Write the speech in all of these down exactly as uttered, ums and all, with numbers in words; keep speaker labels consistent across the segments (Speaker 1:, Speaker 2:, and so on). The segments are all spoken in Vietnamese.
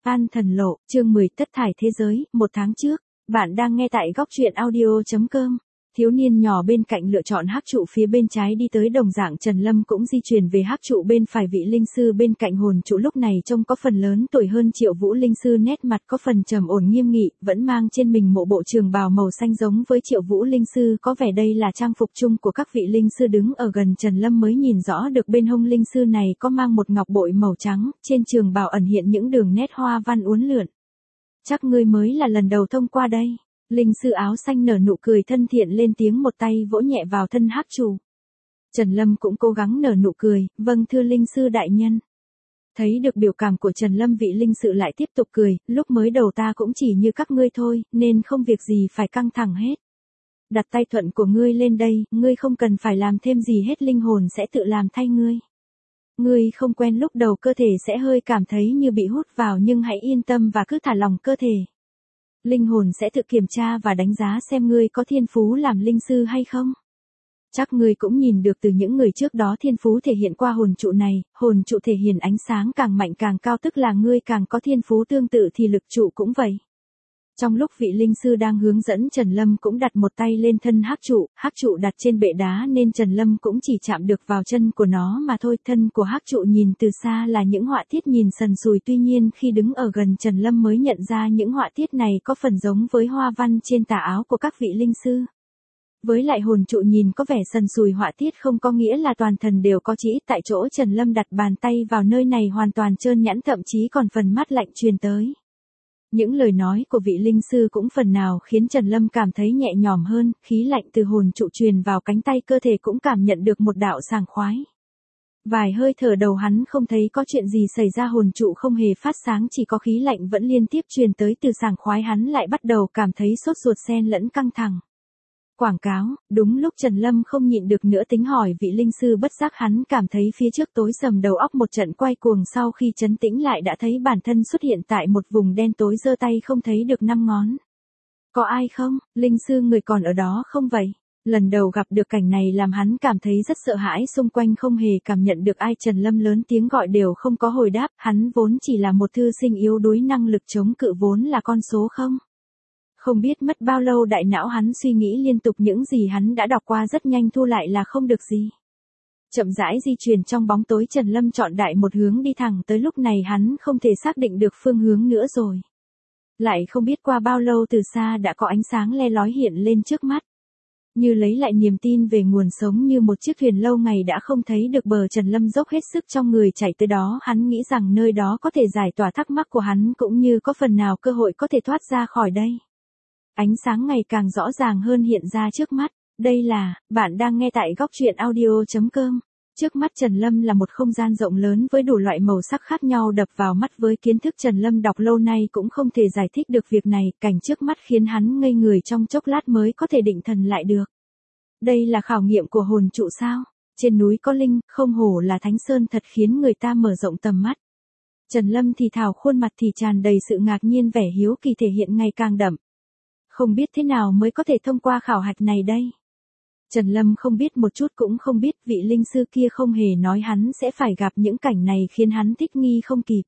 Speaker 1: An thần lộ, chương mười thất thải thế giới, một tháng trước. Bạn đang nghe tại góc truyện audio.com. Thiếu niên nhỏ bên cạnh lựa chọn hắc trụ phía bên trái đi tới đồng dạng Trần Lâm cũng di chuyển về hắc trụ bên phải vị linh sư bên cạnh hồn trụ lúc này trông có phần lớn tuổi hơn Triệu Vũ linh sư nét mặt có phần trầm ổn nghiêm nghị, vẫn mang trên mình một bộ trường bào màu xanh giống với Triệu Vũ linh sư có vẻ đây là trang phục chung của các vị linh sư đứng ở gần Trần Lâm mới nhìn rõ được bên hông linh sư này có mang một ngọc bội màu trắng, trên trường bào ẩn hiện những đường nét hoa văn uốn lượn. Chắc ngươi mới là lần đầu thông qua đây. Linh sư áo xanh nở nụ cười thân thiện lên tiếng một tay vỗ nhẹ vào thân hắc trụ. Trần Lâm cũng cố gắng nở nụ cười, vâng thưa linh sư đại nhân. Thấy được biểu cảm của Trần Lâm vị linh sự lại tiếp tục cười, lúc mới đầu ta cũng chỉ như các ngươi thôi, nên không việc gì phải căng thẳng hết. Đặt tay thuận của ngươi lên đây, ngươi không cần phải làm thêm gì hết, linh hồn sẽ tự làm thay ngươi. Ngươi không quen lúc đầu cơ thể sẽ hơi cảm thấy như bị hút vào nhưng hãy yên tâm và cứ thả lỏng cơ thể. Linh hồn sẽ tự kiểm tra và đánh giá xem ngươi có thiên phú làm linh sư hay không. Chắc ngươi cũng nhìn được từ những người trước đó thiên phú thể hiện qua hồn trụ này, hồn trụ thể hiện ánh sáng càng mạnh càng cao tức là ngươi càng có thiên phú tương tự thì lực trụ cũng vậy. Trong lúc vị linh sư đang hướng dẫn Trần Lâm cũng đặt một tay lên thân hắc trụ, hắc trụ đặt trên bệ đá nên Trần Lâm cũng chỉ chạm được vào chân của nó mà thôi. Thân của hắc trụ nhìn từ xa là những họa tiết nhìn sần sùi, tuy nhiên khi đứng ở gần Trần Lâm mới nhận ra những họa tiết này có phần giống với hoa văn trên tà áo của các vị linh sư. Với lại hồn trụ nhìn có vẻ sần sùi họa tiết không có nghĩa là toàn thân đều có chỉ, tại chỗ Trần Lâm đặt bàn tay vào nơi này hoàn toàn trơn nhẵn, thậm chí còn phần mát lạnh truyền tới. Những lời nói của vị linh sư cũng phần nào khiến Trần Lâm cảm thấy nhẹ nhõm hơn, khí lạnh từ hồn trụ truyền vào cánh tay cơ thể cũng cảm nhận được một đạo sảng khoái. Vài hơi thở đầu hắn không thấy có chuyện gì xảy ra, hồn trụ không hề phát sáng, chỉ có khí lạnh vẫn liên tiếp truyền tới từ sảng khoái hắn lại bắt đầu cảm thấy sốt ruột xen lẫn căng thẳng. Quảng cáo, đúng lúc Trần Lâm không nhịn được nữa tính hỏi vị linh sư, bất giác hắn cảm thấy phía trước tối sầm đầu óc một trận quay cuồng, sau khi trấn tĩnh lại đã thấy bản thân xuất hiện tại một vùng đen tối, giơ tay không thấy được năm ngón. Có ai không? Linh sư người còn ở đó không vậy? Lần đầu gặp được cảnh này làm hắn cảm thấy rất sợ hãi, xung quanh không hề cảm nhận được ai. Trần Lâm lớn tiếng gọi đều không có hồi đáp, hắn vốn chỉ là một thư sinh yếu đuối, năng lực chống cự vốn là con số không. Không biết mất bao lâu đại não hắn suy nghĩ liên tục, những gì hắn đã đọc qua rất nhanh thu lại là không được gì. Chậm rãi di chuyển trong bóng tối, Trần Lâm chọn đại một hướng đi thẳng tới, lúc này hắn không thể xác định được phương hướng nữa rồi. Lại không biết qua bao lâu từ xa đã có ánh sáng le lói hiện lên trước mắt. Như lấy lại niềm tin về nguồn sống, như một chiếc thuyền lâu ngày đã không thấy được bờ, Trần Lâm dốc hết sức trong người chạy tới đó, hắn nghĩ rằng nơi đó có thể giải tỏa thắc mắc của hắn cũng như có phần nào cơ hội có thể thoát ra khỏi đây. Ánh sáng ngày càng rõ ràng hơn hiện ra trước mắt. Đây là, bạn đang nghe tại góc truyện audio.com. Trước mắt Trần Lâm là một không gian rộng lớn với đủ loại màu sắc khác nhau đập vào mắt, với kiến thức Trần Lâm đọc lâu nay cũng không thể giải thích được việc này, cảnh trước mắt khiến hắn ngây người trong chốc lát mới có thể định thần lại được. Đây là khảo nghiệm của hồn trụ sao? Trên núi có linh, không hổ là Thánh Sơn, thật khiến người ta mở rộng tầm mắt. Trần Lâm thì thào, khuôn mặt thì tràn đầy sự ngạc nhiên, vẻ hiếu kỳ thể hiện ngày càng đậm. Không biết thế nào mới có thể thông qua khảo hạch này đây. Trần Lâm không biết một chút cũng không biết, vị linh sư kia không hề nói hắn sẽ phải gặp những cảnh này khiến hắn thích nghi không kịp.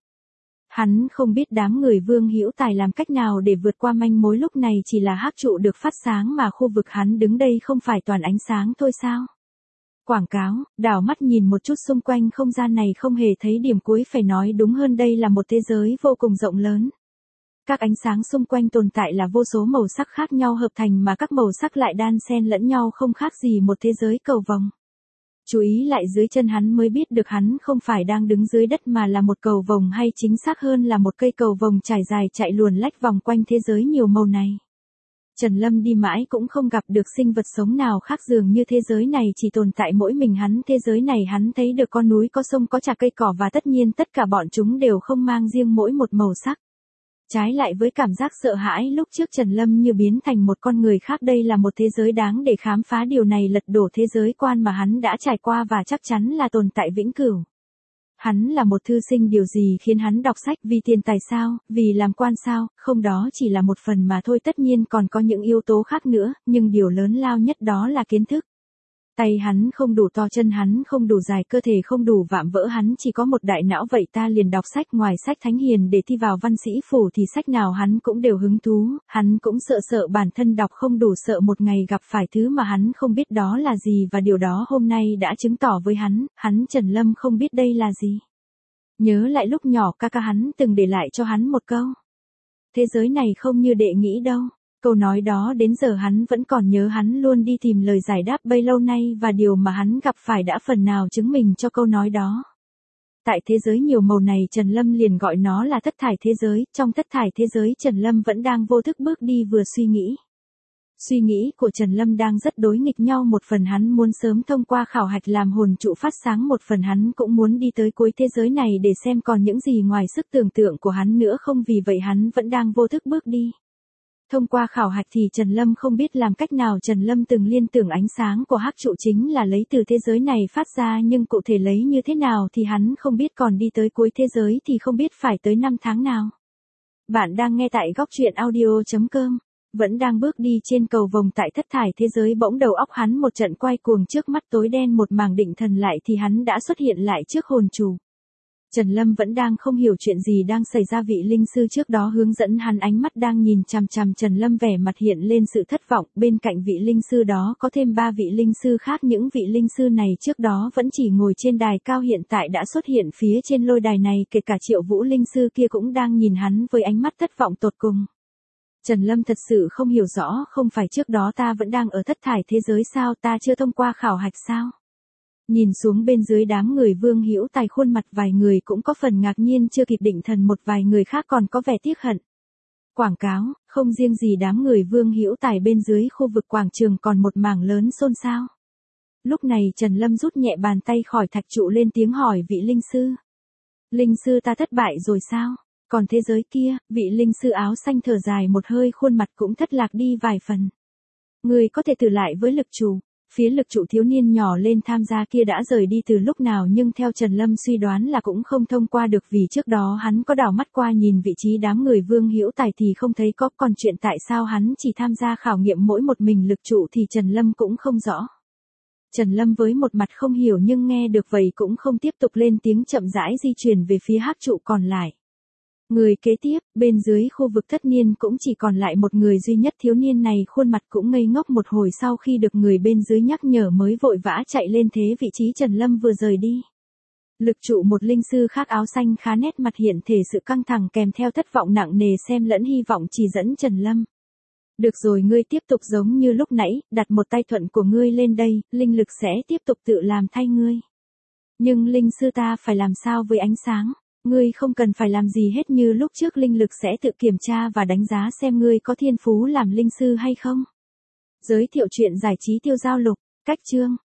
Speaker 1: Hắn không biết đám người Vương Hữu Tài làm cách nào để vượt qua manh mối, lúc này chỉ là hắc trụ được phát sáng mà khu vực hắn đứng đây không phải toàn ánh sáng thôi sao? Quảng cáo, đảo mắt nhìn một chút xung quanh không gian này không hề thấy điểm cuối, phải nói đúng hơn đây là một thế giới vô cùng rộng lớn. Các ánh sáng xung quanh tồn tại là vô số màu sắc khác nhau hợp thành mà các màu sắc lại đan xen lẫn nhau không khác gì một thế giới cầu vồng. Chú ý lại dưới chân hắn mới biết được hắn không phải đang đứng dưới đất mà là một cầu vồng, hay chính xác hơn là một cây cầu vồng trải dài chạy luồn lách vòng quanh thế giới nhiều màu này. Trần Lâm đi mãi cũng không gặp được sinh vật sống nào khác, dường như thế giới này chỉ tồn tại mỗi mình hắn. Thế giới này hắn thấy được có núi có sông có trà cây cỏ và tất nhiên tất cả bọn chúng đều không mang riêng mỗi một màu sắc. Trái lại với cảm giác sợ hãi lúc trước, Trần Lâm như biến thành một con người khác, đây là một thế giới đáng để khám phá, điều này lật đổ thế giới quan mà hắn đã trải qua và chắc chắn là tồn tại vĩnh cửu. Hắn là một thư sinh, điều gì khiến hắn đọc sách? Vì tiền tài sao? Vì làm quan sao? Không, đó chỉ là một phần mà thôi, tất nhiên còn có những yếu tố khác nữa, nhưng điều lớn lao nhất đó là kiến thức. Tay hắn không đủ to, chân hắn không đủ dài, cơ thể không đủ vạm vỡ, hắn chỉ có một đại não, vậy ta liền đọc sách, ngoài sách thánh hiền để thi vào văn sĩ phủ thì sách nào hắn cũng đều hứng thú, hắn cũng sợ sợ bản thân đọc không đủ, sợ một ngày gặp phải thứ mà hắn không biết đó là gì, và điều đó hôm nay đã chứng tỏ với hắn, hắn Trần Lâm không biết đây là gì. Nhớ lại lúc nhỏ ca ca hắn từng để lại cho hắn một câu. Thế giới này không như đệ nghĩ đâu. Câu nói đó đến giờ hắn vẫn còn nhớ, hắn luôn đi tìm lời giải đáp bấy lâu nay, và điều mà hắn gặp phải đã phần nào chứng minh cho câu nói đó. Tại thế giới nhiều màu này, Trần Lâm liền gọi nó là thất thải thế giới, trong thất thải thế giới Trần Lâm vẫn đang vô thức bước đi vừa suy nghĩ. Suy nghĩ của Trần Lâm đang rất đối nghịch nhau, một phần hắn muốn sớm thông qua khảo hạch làm hồn trụ phát sáng, một phần hắn cũng muốn đi tới cuối thế giới này để xem còn những gì ngoài sức tưởng tượng của hắn nữa không, vì vậy hắn vẫn đang vô thức bước đi. Thông qua khảo hạch thì Trần Lâm không biết làm cách nào, Trần Lâm từng liên tưởng ánh sáng của hắc trụ chính là lấy từ thế giới này phát ra, nhưng cụ thể lấy như thế nào thì hắn không biết, còn đi tới cuối thế giới thì không biết phải tới năm tháng nào. Bạn đang nghe tại góc truyện audio chấm com. Vẫn đang bước đi trên cầu vồng tại thất thải thế giới, bỗng đầu óc hắn một trận quay cuồng, trước mắt tối đen một mảng, định thần lại thì hắn đã xuất hiện lại trước hồn chủ. Trần Lâm vẫn đang không hiểu chuyện gì đang xảy ra, vị linh sư trước đó hướng dẫn hắn ánh mắt đang nhìn chằm chằm Trần Lâm, vẻ mặt hiện lên sự thất vọng, bên cạnh vị linh sư đó có thêm ba vị linh sư khác, những vị linh sư này trước đó vẫn chỉ ngồi trên đài cao, hiện tại đã xuất hiện phía trên lôi đài này, kể cả Triệu Vũ linh sư kia cũng đang nhìn hắn với ánh mắt thất vọng tột cùng. Trần Lâm thật sự không hiểu rõ, không phải trước đó ta vẫn đang ở thất thải thế giới sao, ta chưa thông qua khảo hạch sao? Nhìn xuống bên dưới đám người Vương Hữu Tài, khuôn mặt vài người cũng có phần ngạc nhiên, chưa kịp định thần một vài người khác còn có vẻ tiếc hận. Quảng cáo, không riêng gì đám người Vương Hữu Tài, bên dưới khu vực quảng trường còn một mảng lớn xôn xao. Lúc này Trần Lâm rút nhẹ bàn tay khỏi thạch trụ, lên tiếng hỏi vị linh sư. Linh sư ta thất bại rồi sao? Còn thế giới kia, vị linh sư áo xanh thở dài một hơi, khuôn mặt cũng thất lạc đi vài phần. Người có thể thử lại với lực chủ. Phía lực trụ thiếu niên nhỏ lên tham gia kia đã rời đi từ lúc nào, nhưng theo Trần Lâm suy đoán là cũng không thông qua được, vì trước đó hắn có đảo mắt qua nhìn vị trí đám người Vương Hữu Tài thì không thấy có, còn chuyện tại sao hắn chỉ tham gia khảo nghiệm mỗi một mình lực trụ thì Trần Lâm cũng không rõ. Trần Lâm với một mặt không hiểu nhưng nghe được vậy cũng không tiếp tục lên tiếng, chậm rãi di chuyển về phía hắc trụ còn lại. Người kế tiếp, bên dưới khu vực thất niên cũng chỉ còn lại một người duy nhất, thiếu niên này khuôn mặt cũng ngây ngốc một hồi, sau khi được người bên dưới nhắc nhở mới vội vã chạy lên thế vị trí Trần Lâm vừa rời đi. Lực trụ một linh sư khác áo xanh khá nét mặt hiện thể sự căng thẳng kèm theo thất vọng nặng nề, xem lẫn hy vọng chỉ dẫn Trần Lâm. Được rồi, ngươi tiếp tục giống như lúc nãy, đặt một tay thuận của ngươi lên đây, linh lực sẽ tiếp tục tự làm thay ngươi. Nhưng linh sư ta phải làm sao với ánh sáng? Ngươi không cần phải làm gì hết, như lúc trước linh lực sẽ tự kiểm tra và đánh giá xem ngươi có thiên phú làm linh sư hay không. Giới thiệu truyện giải trí Tiêu Giao Lục, cách chương.